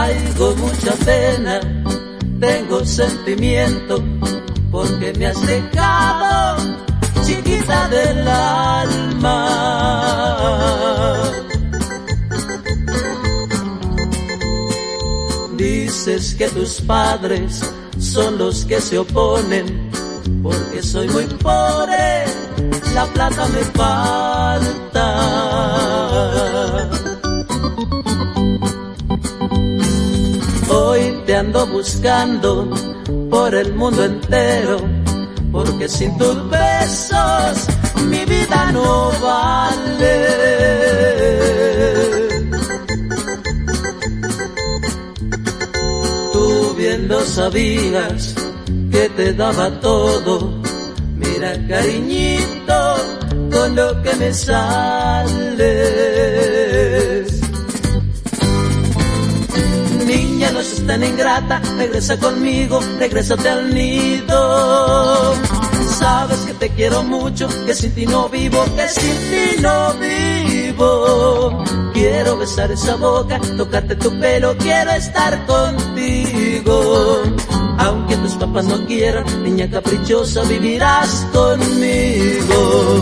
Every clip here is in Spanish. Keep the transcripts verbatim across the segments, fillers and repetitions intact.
Traigo mucha pena, tengo sentimiento, porque me has dejado, chiquita del alma. Dices que tus padres son los que se oponen, porque soy muy pobre, la plata me falta. Hoy te ando buscando por el mundo entero, porque sin tus besos mi vida no vale. Tú bien lo sabías que te daba todo, mira cariñito con lo que me sales. Niña, no seas tan ingrata, regresa conmigo, regrésate al nido. Sabes que te quiero mucho, que sin ti no vivo, que sin ti no vivo. Quiero besar esa boca, tocarte tu pelo, quiero estar contigo. Aunque tus papás no quieran, niña caprichosa, vivirás conmigo.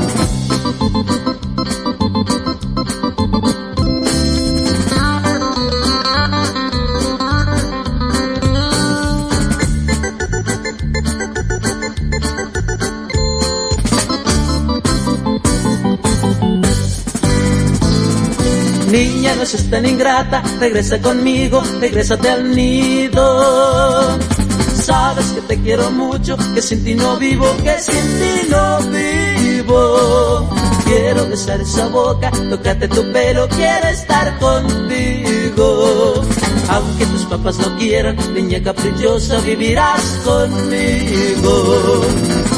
Niña, no seas tan ingrata, regresa conmigo, regrésate al nido. Sabes que te quiero mucho, que sin ti no vivo, que sin ti no vivo. Quiero besar esa boca, tocarte tu pelo, quiero estar contigo. Aunque tus papás no quieran, niña caprichosa, vivirás conmigo.